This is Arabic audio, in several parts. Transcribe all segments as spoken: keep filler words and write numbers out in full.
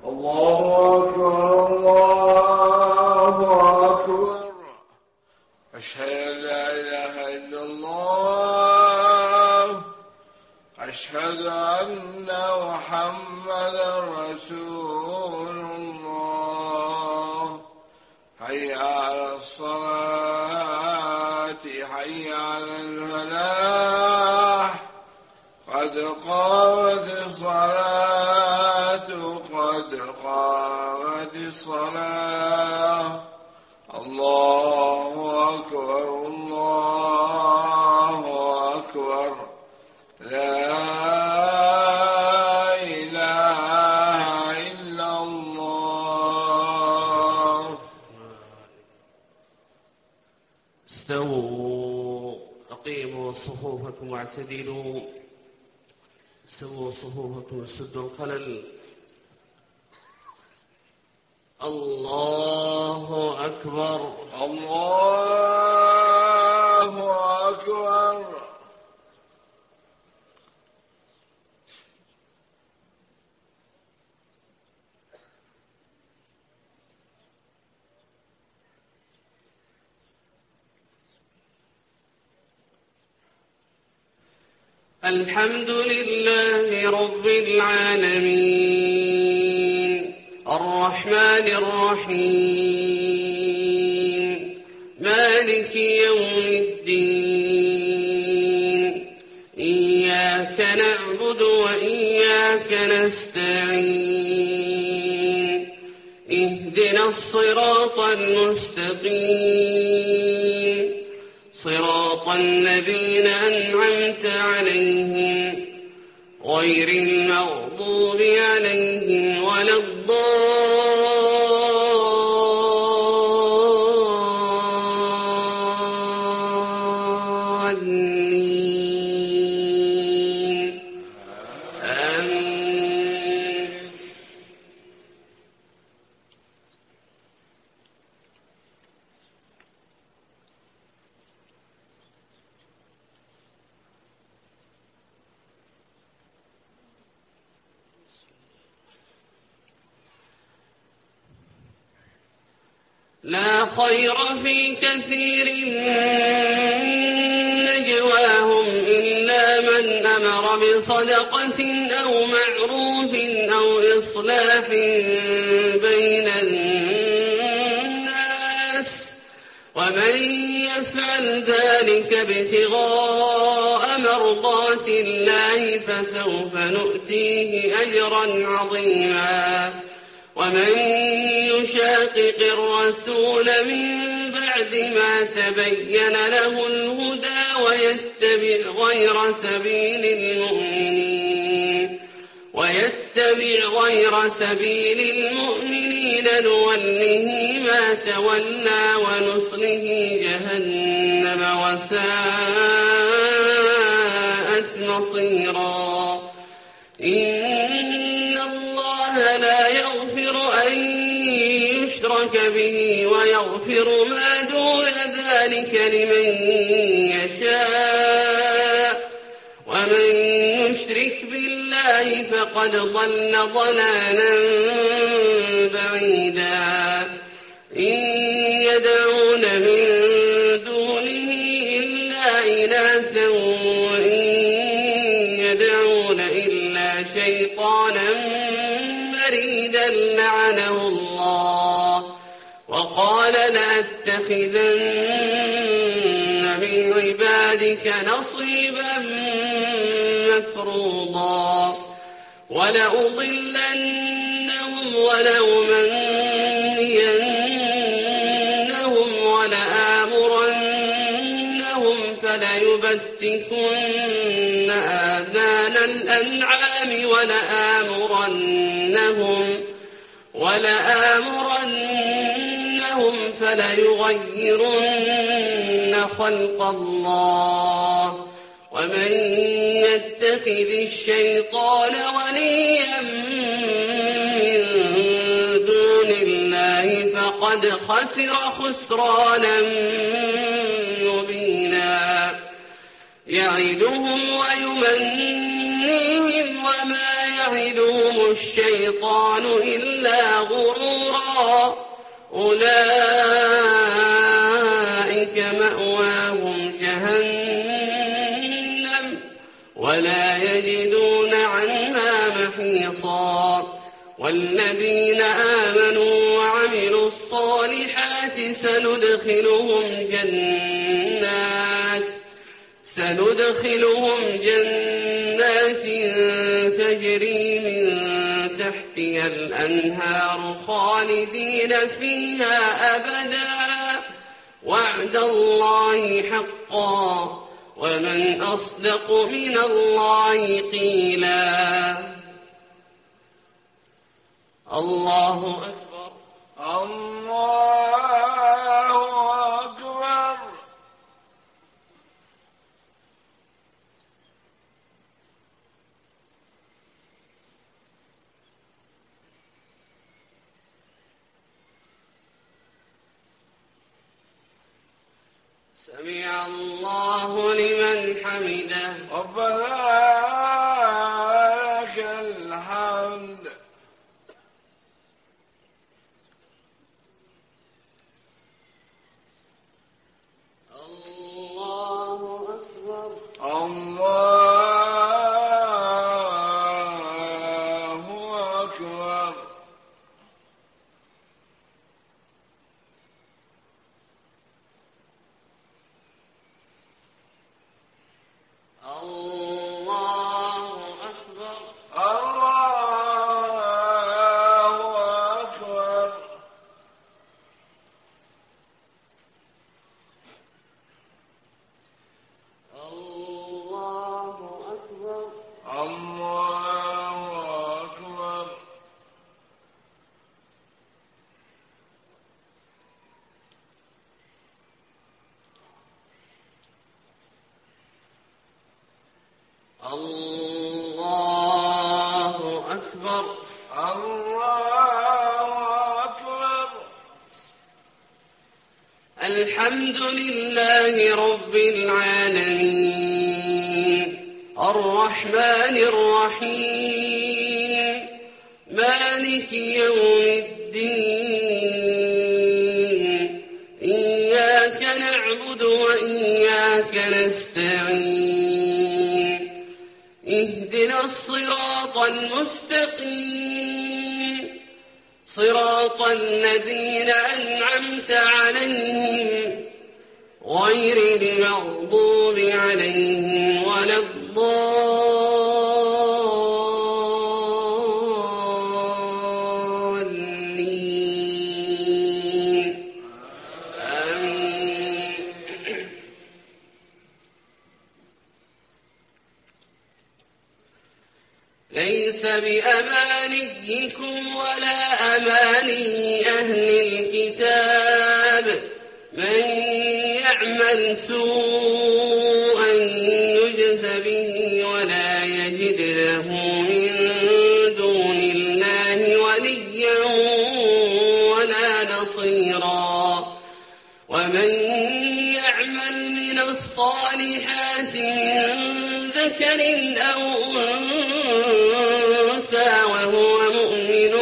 الله أكبر الله أكبر أشهد أن لا إله إلا الله أشهد أن محمدا رسول الله حي على الصلاة حي على الفلاح قد قامت الصلاة قد قامت الصلاة الله أكبر الله أكبر لا إله إلا الله. استووا أقيموا صفوفكم واعتدلوا سووا صفوفكم سدوا الخلل. الله أكبر الله أكبر. الحمد لله رب العالمين الرحمن الرحيم مالك يوم الدين إياك نعبد وإياك نستعين اهدنا الصراط المستقيم صراط الذين أنعمت عليهم غير المغضوب عليهم ولا الضالين آمين. لا خير في كثير من نجواهم إلا من أمر بصدقة أو معروف أو إصلاح بين الناس ومن يفعل ذلك ابتغاء مرضات الله فسوف نؤتيه أجرا عظيما. ومن يشاقق الرسول من بعد ما تبين له الهدى ويتبع غير سبيل المؤمنين ويتبع غير سبيل المؤمنين نوله ما تولى ونصله جهنم وساءت مصيرا. إن الله لا يغفر أن يشرك به ويغفر ما دون ذلك لمن يشاء ومن يشرك بالله فقد ضل ضلالا بعيدا. إن يدعون من دونه إلا إناثا وإن يدعون إلا شيطانا مريدا لعنه الله وقال لأتخذن من عبادك نصيبا مفروضا ولأضلنهم ولأمنينهم ولآمرنهم فليبتكن آذان الأنعام ولآمرنهم ولآمرنهم فليغيرن خلق الله ومن يتخذ الشيطان وليا من دون الله فقد خسر خسرانا مبينا. يعدهم ويمنيهم وما يعدهم الشيطان إلا غرورا أولئك مأواهم جهنم ولا يجدون عنها محيصا والذين آمنوا وعملوا الصالحات سندخلهم جنات سندخلهم جنات تجري من تحتها الأنهار خالدين فيها أبدا وعد الله حقا ومن أصدق من الله قيلا الله أكبر الله أكبر سمع الله لمن حمده ربنا لك الحمد الله أكبر الله أكبر الله أكبر الله أكبر الله أكبر الله أكبر الله أكبر الله أكبر الحمد لله رب العالمين الرحمن الرحيم مالك يوم الدين إياك نعبد وإياك نستعين اهدنا الصراط المستقيم صراط الذين أنعمت عليهم غير المغضوب عليهم ولا الضالين آمين ليس بأمانيكم ولا أماني أهل الكتاب من يعمل سوءا يجز به ولا يجد له من دون الله وليا ولا نصيرا ومن يعمل من الصالحات من ذكر أو أنثى وهو مؤمن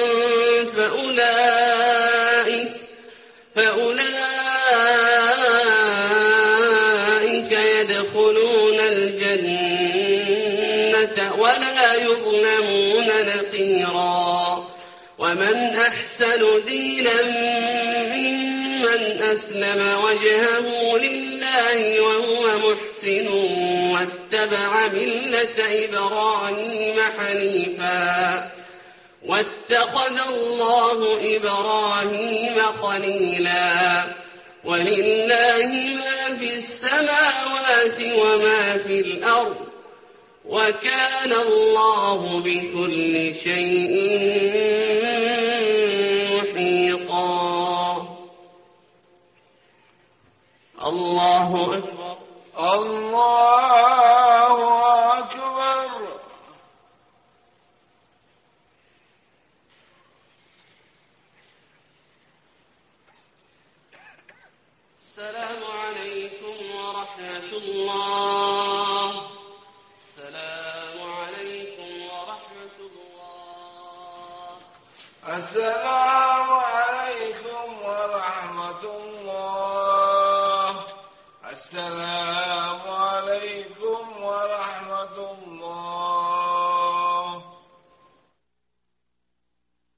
فأولئك فأولئك يدخلون الجنة ولا يظلمون نقيرا ومن أحسن دينا ممن أسلم وجهه لله وهو محسن واتبع ملة إبراهيم حنيفا واتخذ الله إبراهيم خليلا ولله ما في السماوات وما في الأرض وكان الله بكل شيء محيطا الله أكبر الله أكبر السلام عليكم ورحمة الله السلام عليكم ورحمة الله. السلام عليكم